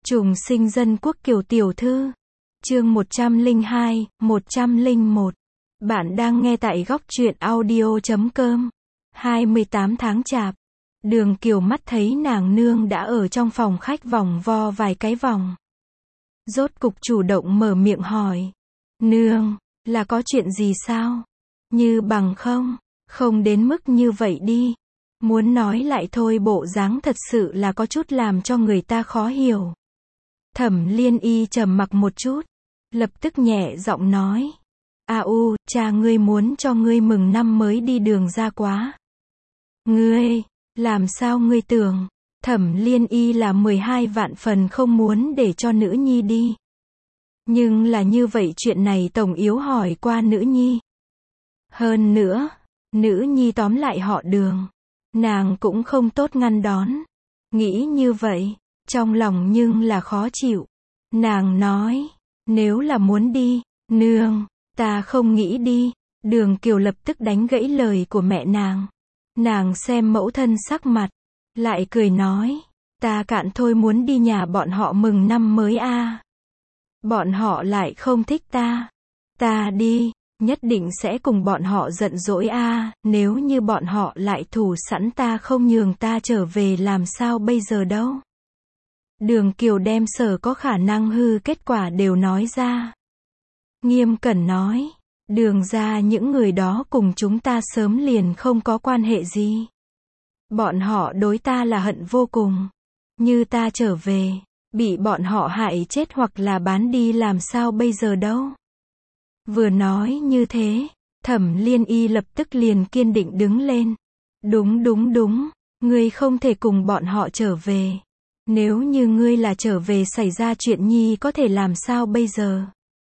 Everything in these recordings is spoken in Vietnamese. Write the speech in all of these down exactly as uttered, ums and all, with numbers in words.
Trùng sinh dân quốc Kiều tiểu thư. Chương một trăm lẻ hai, một trăm lẻ một. Bạn đang nghe tại góc truyện audio chấm com. hai mươi tám tháng chạp. Đường Kiều mắt thấy nàng nương đã ở trong phòng khách vòng vo vài cái vòng. Rốt cục chủ động mở miệng hỏi. Nương, là có chuyện gì sao? Như bằng không, không đến mức như vậy đi. Muốn nói lại thôi, bộ dáng thật sự là có chút làm cho người ta khó hiểu. Thẩm Liên Y trầm mặc một chút, lập tức nhẹ giọng nói. A U, cha ngươi muốn cho ngươi mừng năm mới đi Đường ra quá. Ngươi, làm sao ngươi tưởng, Thẩm Liên Y là mười hai vạn phần không muốn để cho nữ nhi đi. Nhưng là như vậy, chuyện này tổng yếu hỏi qua nữ nhi. Hơn nữa, nữ nhi tóm lại họ Đường, nàng cũng không tốt ngăn đón. Nghĩ như vậy, trong lòng nhưng là khó chịu. Nàng nói, nếu là muốn đi, nương, ta không nghĩ đi. Đường Kiều lập tức đánh gãy lời của mẹ nàng. Nàng xem mẫu thân sắc mặt, lại cười nói, ta cạn thôi muốn đi nhà bọn họ mừng năm mới a. À. Bọn họ lại không thích ta. Ta đi, nhất định sẽ cùng bọn họ giận dỗi a. À. Nếu như bọn họ lại thủ sẵn ta không nhường ta trở về làm sao bây giờ đâu. Đường Kiều đem sở có khả năng hư kết quả đều nói ra. Nghiêm cẩn nói, Đường ra những người đó cùng chúng ta sớm liền không có quan hệ gì. Bọn họ đối ta là hận vô cùng. Như ta trở về, bị bọn họ hại chết hoặc là bán đi làm sao bây giờ đâu. Vừa nói như thế, Thẩm Liên Y lập tức liền kiên định đứng lên. Đúng đúng đúng, ngươi không thể cùng bọn họ trở về. Nếu như ngươi là trở về xảy ra chuyện nhi có thể làm sao bây giờ?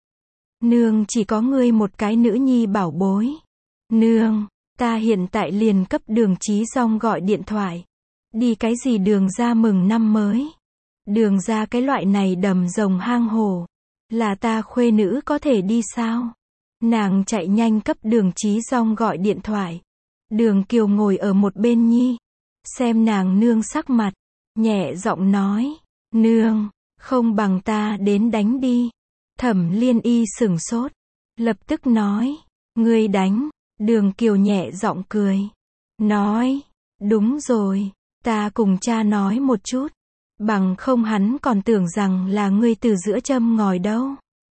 Nương chỉ có ngươi một cái nữ nhi bảo bối. Nương, ta hiện tại liền cấp Đường Chí Dong gọi điện thoại. Đi cái gì Đường ra mừng năm mới? Đường ra cái loại này đầm rồng hang hổ, là ta khuê nữ có thể đi sao? Nàng chạy nhanh cấp Đường Chí Dong gọi điện thoại. Đường Kiều ngồi ở một bên nhi, xem nàng nương sắc mặt, nhẹ giọng nói, nương, không bằng ta đến đánh đi. Thẩm Liên Y sửng sốt, lập tức nói, ngươi đánh. Đường Kiều nhẹ giọng cười, nói, đúng rồi, ta cùng cha nói một chút, bằng không hắn còn tưởng rằng là ngươi từ giữa châm ngòi đâu.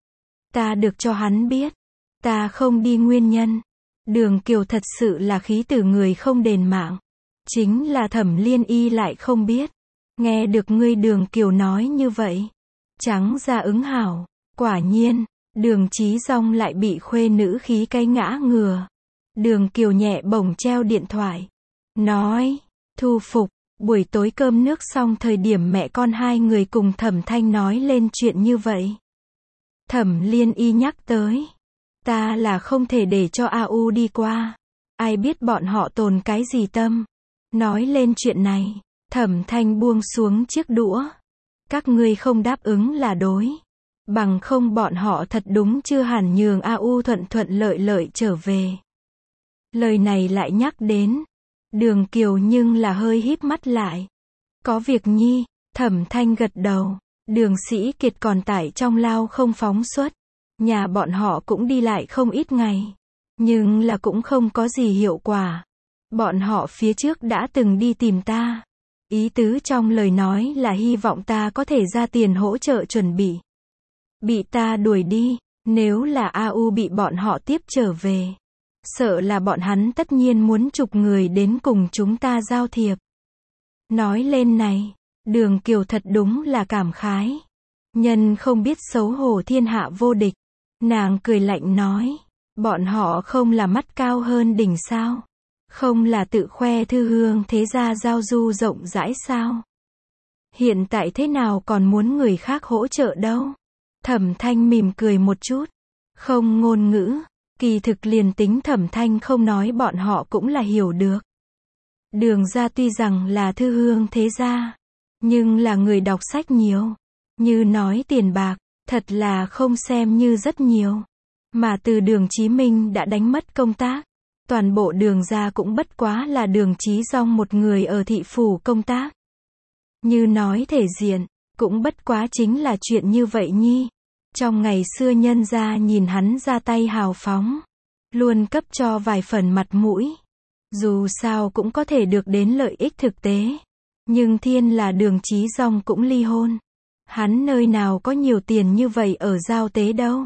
Ta được cho hắn biết, ta không đi nguyên nhân. Đường Kiều thật sự là khí từ người không đền mạng. Chính là Thẩm Liên Y lại không biết. Nghe được ngươi Đường Kiều nói như vậy, trắng ra ứng hảo. Quả nhiên, Đường Chí Dong lại bị khuê nữ khí cái ngã ngừa. Đường Kiều nhẹ bổng treo điện thoại, nói, thu phục. Buổi tối cơm nước xong thời điểm mẹ con hai người cùng Thẩm Thanh nói lên chuyện như vậy. Thẩm Liên Y nhắc tới, ta là không thể để cho A U đi qua. Ai biết bọn họ tồn cái gì tâm. Nói lên chuyện này, Thẩm Thanh buông xuống chiếc đũa. Các ngươi không đáp ứng là đối. Bằng không bọn họ thật đúng chưa hẳn nhường A U thuận thuận lợi lợi trở về. Lời này lại nhắc đến. Đường Kiều nhưng là hơi híp mắt lại. Có việc nhi, Thẩm Thanh gật đầu. Đường Sĩ Kiệt còn tải trong lao không phóng xuất. Nhà bọn họ cũng đi lại không ít ngày. Nhưng là cũng không có gì hiệu quả. Bọn họ phía trước đã từng đi tìm ta. Ý tứ trong lời nói là hy vọng ta có thể ra tiền hỗ trợ chuẩn bị. Bị ta đuổi đi, nếu là A U bị bọn họ tiếp trở về. Sợ là bọn hắn tất nhiên muốn chục người đến cùng chúng ta giao thiệp. Nói lên này, Đường Kiều thật đúng là cảm khái. Nhân không biết xấu hổ thiên hạ vô địch. Nàng cười lạnh nói, bọn họ không là mắt cao hơn đỉnh sao? Không là tự khoe thư hương thế gia giao du rộng rãi sao? Hiện tại thế nào còn muốn người khác hỗ trợ đâu? Thẩm Thanh mỉm cười một chút, không ngôn ngữ. Kỳ thực liền tính Thẩm Thanh không nói bọn họ cũng là hiểu được. Đường ra tuy rằng là thư hương thế gia, nhưng là người đọc sách nhiều. Như nói tiền bạc, thật là không xem như rất nhiều. Mà từ Đường Chí Minh đã đánh mất công tác. Toàn bộ Đường ra cũng bất quá là Đường Chí Dong một người ở thị phủ công tác. Như nói thể diện, Cũng bất quá chính là chuyện như vậy nhi. Trong ngày xưa nhân gia nhìn hắn ra tay hào phóng, luôn cấp cho vài phần mặt mũi. Dù sao cũng có thể được đến lợi ích thực tế. Nhưng thiên là Đường Chí Dòng cũng ly hôn. Hắn nơi nào có nhiều tiền như vậy ở giao tế đâu.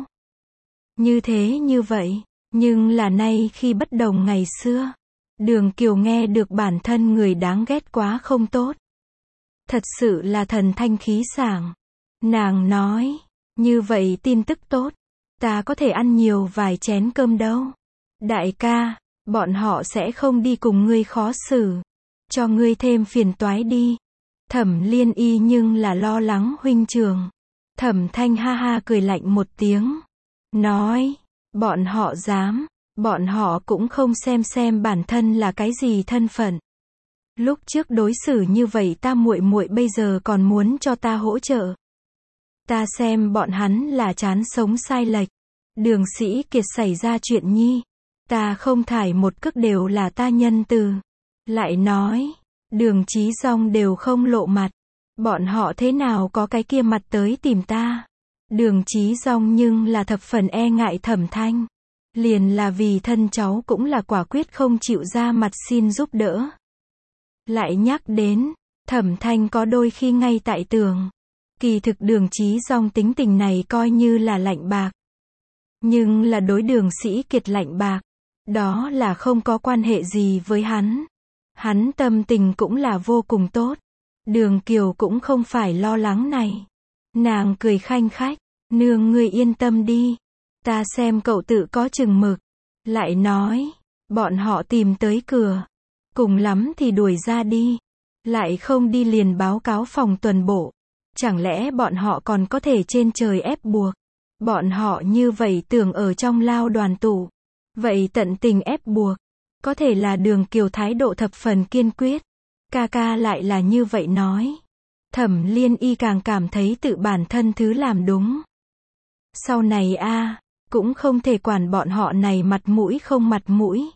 Như thế như vậy, nhưng là nay khi bất đồng ngày xưa. Đường Kiều nghe được bản thân người đáng ghét quá không tốt. Thật sự là thần thanh khí sảng. Nàng nói, như vậy tin tức tốt. Ta có thể ăn nhiều vài chén cơm đâu. Đại ca, bọn họ sẽ không đi cùng ngươi khó xử. Cho ngươi thêm phiền toái đi. Thẩm Liên Y nhưng là lo lắng huynh trường. Thẩm Thanh ha ha cười lạnh một tiếng. Nói, bọn họ dám, bọn họ cũng không xem xem bản thân là cái gì thân phận. Lúc trước đối xử như vậy ta muội muội bây giờ còn muốn cho ta hỗ trợ. Ta xem bọn hắn là chán sống sai lệch. Đường Sĩ Kiệt xảy ra chuyện nhi. Ta không thải một cước đều là ta nhân từ. Lại nói, Đường Chí Dòng đều không lộ mặt. Bọn họ thế nào có cái kia mặt tới tìm ta. Đường Chí Dòng nhưng là thập phần e ngại Thẩm Thanh. Liền là vì thân cháu cũng là quả quyết không chịu ra mặt xin giúp đỡ. Lại nhắc đến, Thẩm Thanh có đôi khi ngay tại tường. Kỳ thực Đường Chí Dòng tính tình này coi như là lạnh bạc. Nhưng là đối Đường Sĩ Kiệt lạnh bạc. Đó là không có quan hệ gì với hắn. Hắn tâm tình cũng là vô cùng tốt. Đường Kiều cũng không phải lo lắng này. Nàng cười khanh khách. Nương ngươi yên tâm đi. Ta xem cậu tự có chừng mực. Lại nói, bọn họ tìm tới cửa. Cùng lắm thì đuổi ra đi. Lại không đi liền báo cáo phòng tuần bộ. Chẳng lẽ bọn họ còn có thể trên trời ép buộc. Bọn họ như vậy tưởng ở trong lao đoàn tụ. Vậy tận tình ép buộc. Có thể là Đường Kiều thái độ thập phần kiên quyết. Ca ca lại là như vậy nói. Thẩm Liên Y càng cảm thấy tự bản thân thứ làm đúng. Sau này a cũng không thể quản bọn họ này mặt mũi không mặt mũi.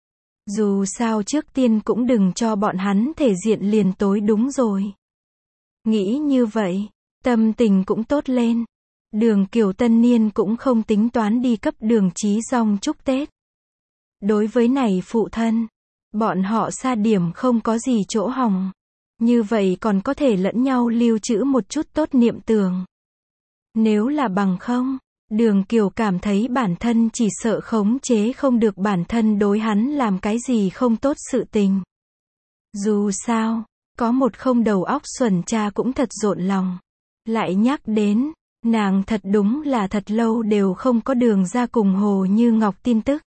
Dù sao trước tiên cũng đừng cho bọn hắn thể diện liền tối đúng rồi. Nghĩ như vậy, tâm tình cũng tốt lên. Đường Kiều tân niên cũng không tính toán đi cấp Đường Chí Dòng chúc Tết. Đối với này phụ thân, bọn họ xa điểm không có gì chỗ hỏng. Như vậy còn có thể lẫn nhau lưu trữ một chút tốt niệm tưởng. Nếu là bằng không, Đường Kiều cảm thấy bản thân chỉ sợ khống chế không được bản thân đối hắn làm cái gì không tốt sự tình. Dù sao, có một không đầu óc xuẩn cha cũng thật rộn lòng. Lại nhắc đến, nàng thật đúng là thật lâu đều không có Đường ra cùng Hồ Như Ngọc tin tức.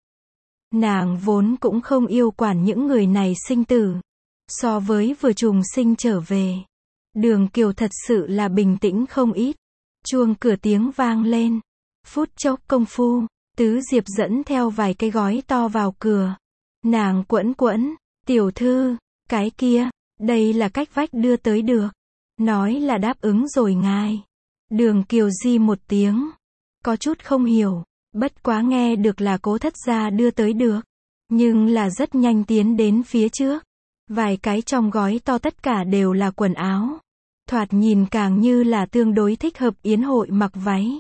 Nàng vốn cũng không yêu quản những người này sinh tử. So với vừa trùng sinh trở về, Đường Kiều thật sự là bình tĩnh không ít. Chuông cửa tiếng vang lên. Phút chốc công phu, Tứ Diệp dẫn theo vài cái gói to vào cửa. Nàng quẫn quẫn, tiểu thư, cái kia, đây là cách vách đưa tới được. Nói là đáp ứng rồi ngài. Đường Kiều di một tiếng. Có chút không hiểu, bất quá nghe được là Cố thất gia đưa tới được. Nhưng là rất nhanh tiến đến phía trước. Vài cái trong gói to tất cả đều là quần áo. Thoạt nhìn càng như là tương đối thích hợp yến hội mặc váy.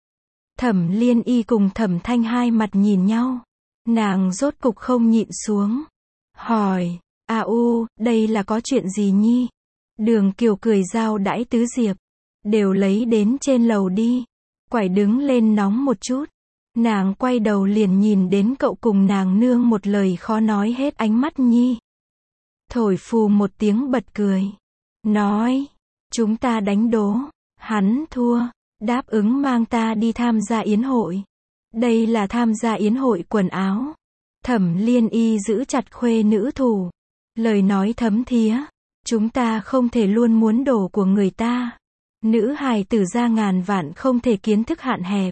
Thẩm Liên Y cùng Thẩm Thanh hai mặt nhìn nhau. Nàng rốt cục không nhịn xuống. Hỏi, a u, đây là có chuyện gì nhi? Đường Kiều cười giao đãi Tứ Diệp. Đều lấy đến trên lầu đi. Quải đứng lên nóng một chút. Nàng quay đầu liền nhìn đến cậu cùng nàng nương một lời khó nói hết ánh mắt nhi. Thổi phù một tiếng bật cười. Nói, chúng ta đánh đố. Hắn thua. Đáp ứng mang ta đi tham gia yến hội. Đây là tham gia yến hội quần áo. Thẩm Liên Y giữ chặt khuê nữ thủ. Lời nói thấm thía. Chúng ta không thể luôn muốn đồ của người ta. Nữ hài tử ra ngàn vạn không thể kiến thức hạn hẹp.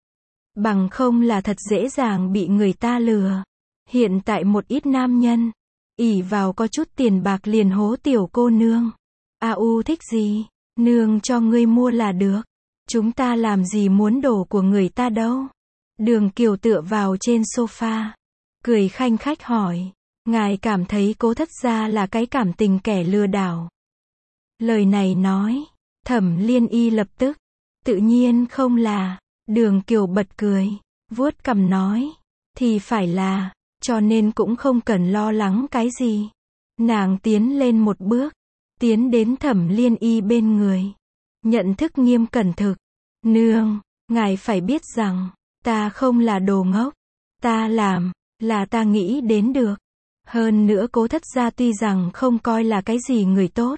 Bằng không là thật dễ dàng bị người ta lừa. Hiện tại một ít nam nhân ỷ vào có chút tiền bạc liền hố tiểu cô nương. A u thích gì? Nương cho ngươi mua là được. Chúng ta làm gì muốn đổ của người ta đâu. Đường Kiều tựa vào trên sofa. Cười khanh khách hỏi. Ngài cảm thấy Cố thất gia là cái cảm tình kẻ lừa đảo. Lời này nói. Thẩm Liên Y lập tức, tự nhiên không là, Đường Kiều bật cười, vuốt cằm nói, thì phải là, cho nên cũng không cần lo lắng cái gì. Nàng tiến lên một bước, tiến đến Thẩm Liên Y bên người, nhận thức nghiêm cẩn thực, nương, ngài phải biết rằng, ta không là đồ ngốc, ta làm, là ta nghĩ đến được. Hơn nữa Cố Thất gia tuy rằng không coi là cái gì người tốt,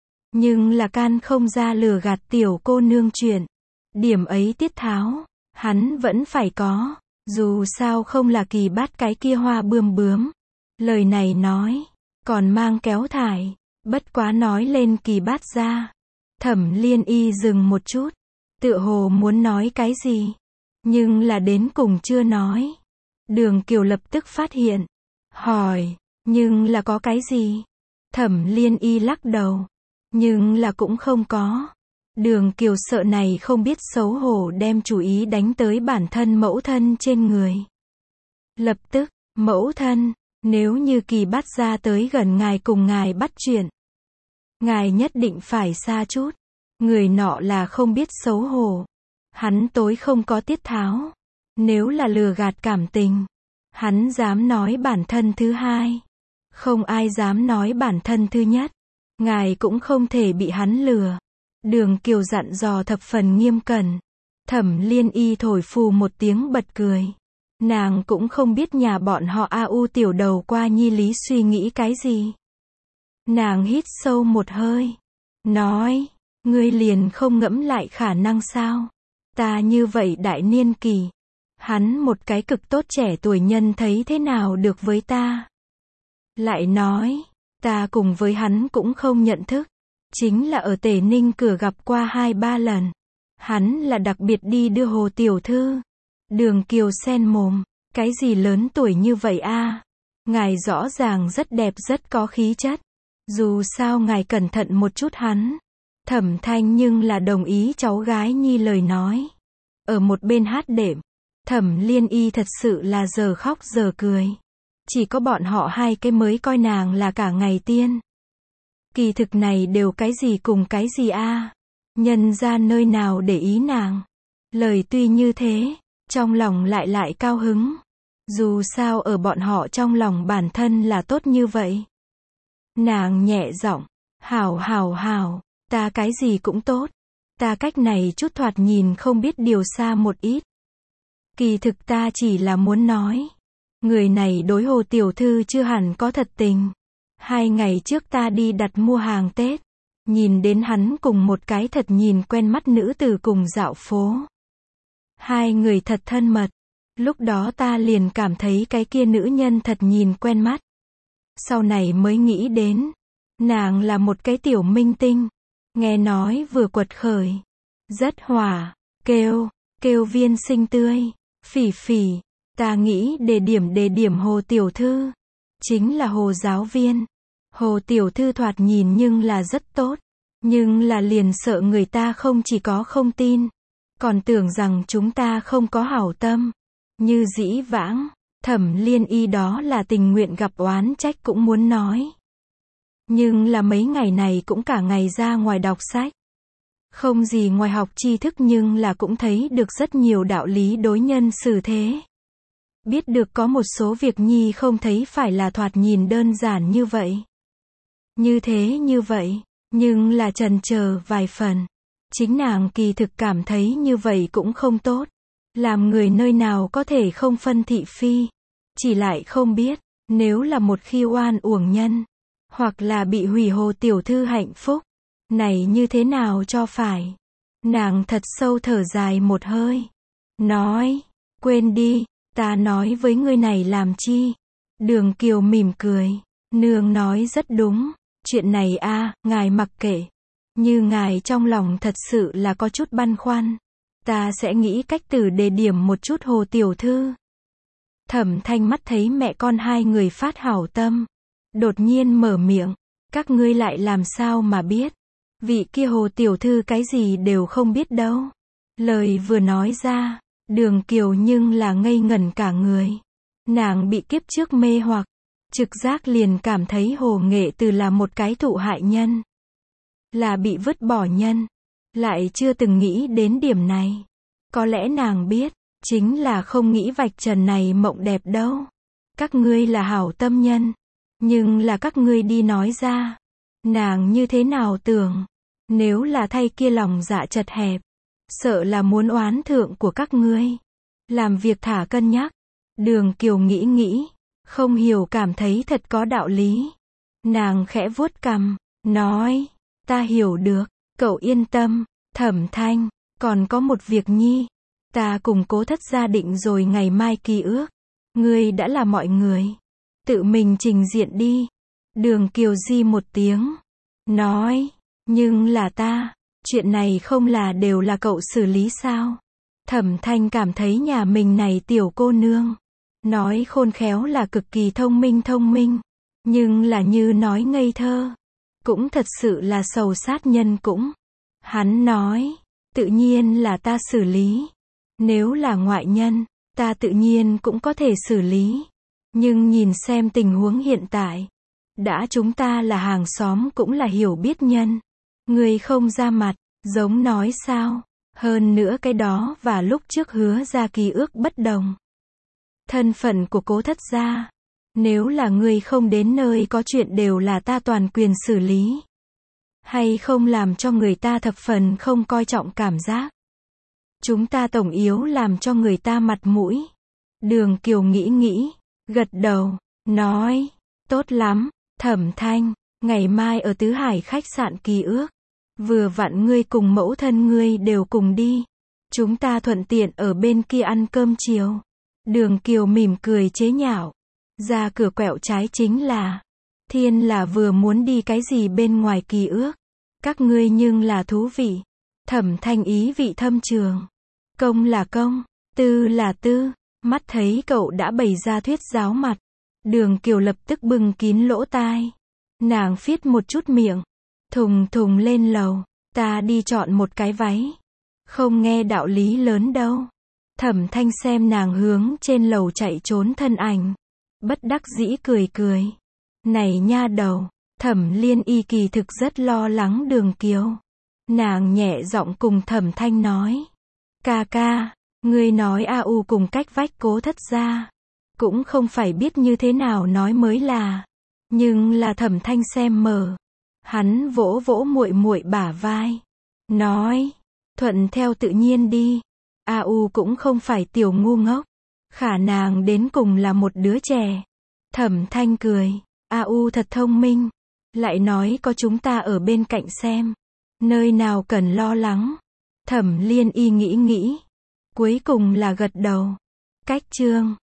nhưng là can không ra lừa gạt tiểu cô nương chuyện. Điểm ấy tiết tháo, hắn vẫn phải có, dù sao không là Kỳ Bát cái kia hoa bươm bướm. Lời này nói, còn mang kéo thải, bất quá nói lên Kỳ Bát ra. Thẩm Liên Y dừng một chút, tựa hồ muốn nói cái gì, nhưng là đến cùng chưa nói. Đường Kiều lập tức phát hiện, hỏi, nhưng là có cái gì? Thẩm Liên Y lắc đầu, nhưng là cũng không có. Đường Kiều sợ này không biết xấu hổ đem chủ ý đánh tới bản thân mẫu thân trên người. Lập tức, mẫu thân, nếu như Kỳ Bát ra tới gần ngài cùng ngài bắt chuyện, ngài nhất định phải xa chút. Người nọ là không biết xấu hổ. Hắn tối không có tiết tháo. Nếu là lừa gạt cảm tình, hắn dám nói bản thân thứ hai. Không ai dám nói bản thân thứ nhất. Ngài cũng không thể bị hắn lừa. Đường Kiều dặn dò thập phần nghiêm cẩn. Thẩm Liên Y thổi phù một tiếng bật cười. Nàng cũng không biết nhà bọn họ A U tiểu đầu qua nhi lý suy nghĩ cái gì. Nàng hít sâu một hơi, nói, ngươi liền không ngẫm lại khả năng sao? Ta như vậy đại niên kỳ, hắn một cái cực tốt trẻ tuổi nhân thấy thế nào được với ta? Lại nói, ta cùng với hắn cũng không nhận thức, chính là ở Tề Ninh cửa gặp qua hai ba lần. Hắn là đặc biệt đi đưa Hồ tiểu thư. Đường Kiều sen mồm, cái gì lớn tuổi như vậy a? Ngài rõ ràng rất đẹp rất có khí chất. Dù sao ngài cẩn thận một chút hắn. Thẩm Thanh nhưng là đồng ý cháu gái nhi lời nói. Ở một bên hát đệm, Thẩm Liên Y thật sự là giờ khóc giờ cười. Chỉ có bọn họ hai cái mới coi nàng là cả ngày tiên. Kỳ thực này đều cái gì cùng cái gì a? Nhân ra nơi nào để ý nàng. Lời tuy như thế, trong lòng lại lại cao hứng. Dù sao ở bọn họ trong lòng bản thân là tốt như vậy. Nàng nhẹ giọng, hảo hảo hảo, ta cái gì cũng tốt. Ta cách này chút thoạt nhìn không biết điều xa một ít. Kỳ thực ta chỉ là muốn nói. Người này đối Hồ tiểu thư chưa hẳn có thật tình. Hai ngày trước ta đi đặt mua hàng Tết. Nhìn đến hắn cùng một cái thật nhìn quen mắt nữ tử cùng dạo phố. Hai người thật thân mật. Lúc đó ta liền cảm thấy cái kia nữ nhân thật nhìn quen mắt. Sau này mới nghĩ đến, nàng là một cái tiểu minh tinh, nghe nói vừa quật khởi, rất hỏa, kêu, kêu Viên Sinh tươi, Phỉ Phỉ, ta nghĩ đề điểm đề điểm Hồ tiểu thư, chính là Hồ giáo viên. Hồ tiểu thư thoạt nhìn nhưng là rất tốt, nhưng là liền sợ người ta không chỉ có không tin, còn tưởng rằng chúng ta không có hảo tâm, như dĩ vãng. Thẩm Liên Y đó là tình nguyện gặp oán trách cũng muốn nói. Nhưng là mấy ngày này cũng cả ngày ra ngoài đọc sách. Không gì ngoài học tri thức nhưng là cũng thấy được rất nhiều đạo lý đối nhân xử thế. Biết được có một số việc nhi không thấy phải là thoạt nhìn đơn giản như vậy. Như thế như vậy, nhưng là chần chờ vài phần. Chính nàng kỳ thực cảm thấy như vậy cũng không tốt. Làm người nơi nào có thể không phân thị phi. Chỉ lại không biết, nếu là một khi oan uổng nhân, hoặc là bị hủy Hồ tiểu thư hạnh phúc, này như thế nào cho phải. Nàng thật sâu thở dài một hơi. Nói, quên đi, ta nói với ngươi này làm chi. Đường Kiều mỉm cười. Nương nói rất đúng. Chuyện này a, ngài mặc kệ. Như ngài trong lòng thật sự là có chút băn khoăn. Ta sẽ nghĩ cách từ đề điểm một chút Hồ tiểu thư. Thẩm Thanh mắt thấy mẹ con hai người phát hảo tâm. Đột nhiên mở miệng. Các ngươi lại làm sao mà biết. Vị kia Hồ tiểu thư cái gì đều không biết đâu. Lời vừa nói ra, Đường Kiều nhưng là ngây ngẩn cả người. Nàng bị kiếp trước mê hoặc. Trực giác liền cảm thấy Hồ Nghệ Từ là một cái thụ hại nhân. Là bị vứt bỏ nhân. lại chưa từng nghĩ đến điểm này. Có lẽ nàng biết, chính là không nghĩ vạch trần này mộng đẹp đâu. Các ngươi là hảo tâm nhân, nhưng là các ngươi đi nói ra. Nàng như thế nào tưởng, nếu là thay kia lòng dạ chật hẹp, sợ là muốn oán thượng của các ngươi. Làm việc thả cân nhắc. Đường Kiều nghĩ nghĩ, không hiểu cảm thấy thật có đạo lý. Nàng khẽ vuốt cằm, nói, ta hiểu được, cậu yên tâm. Thẩm Thanh, còn có một việc nhi, ta cùng Cố Thất gia định rồi ngày mai ký ước. Ngươi đã là mọi người, tự mình trình diện đi. Đường Kiều di một tiếng, nói, nhưng là ta, chuyện này không là đều là cậu xử lý sao? Thẩm Thanh cảm thấy nhà mình này tiểu cô nương, nói khôn khéo là cực kỳ thông minh thông minh, nhưng là như nói ngây thơ, cũng thật sự là sầu sát nhân cũng. Hắn nói, tự nhiên là ta xử lý. Nếu là ngoại nhân, ta tự nhiên cũng có thể xử lý. Nhưng nhìn xem tình huống hiện tại, đã chúng ta là hàng xóm cũng là hiểu biết nhân. Người không ra mặt, giống nói sao? Hơn nữa cái đó và lúc trước hứa ra ký ước bất đồng. Thân phận của Cố Thất gia, nếu là người không đến nơi có chuyện đều là ta toàn quyền xử lý. Hay không làm cho người ta thập phần không coi trọng cảm giác. Chúng ta tổng yếu làm cho người ta mặt mũi. Đường Kiều nghĩ nghĩ, gật đầu, nói, tốt lắm, Thẩm Thanh, ngày mai ở Tứ Hải khách sạn ký ước. Vừa vặn ngươi cùng mẫu thân ngươi đều cùng đi. Chúng ta thuận tiện ở bên kia ăn cơm chiều. Đường Kiều mỉm cười chế nhạo. Ra cửa quẹo trái chính là. Thiên là vừa muốn đi cái gì bên ngoài ký ước. Các ngươi nhưng là thú vị. Thẩm Thanh ý vị thâm trường. Công là công, tư là tư. Mắt thấy cậu đã bày ra thuyết giáo mặt. Đường Kiều lập tức bưng kín lỗ tai. Nàng phiết một chút miệng. Thùng thùng lên lầu. Ta đi chọn một cái váy. Không nghe đạo lý lớn đâu. Thẩm Thanh xem nàng hướng trên lầu chạy trốn thân ảnh. Bất đắc dĩ cười cười. Này nha đầu. Thẩm Liên Y kỳ thực rất lo lắng Đường Kiều. Nàng nhẹ giọng cùng Thẩm Thanh nói. Ca ca, ngươi nói a u cùng cách vách Cố Thất gia. Cũng không phải biết như thế nào nói mới là. Nhưng là Thẩm Thanh xem mờ. Hắn vỗ vỗ muội muội bả vai. Nói, thuận theo tự nhiên đi. a u cũng không phải tiểu ngu ngốc. Khả nàng đến cùng là một đứa trẻ. Thẩm Thanh cười. a u thật thông minh. Lại nói có chúng ta ở bên cạnh xem. Nơi nào cần lo lắng. Thẩm Liên Y nghĩ nghĩ. Cuối cùng là gật đầu. Cách chương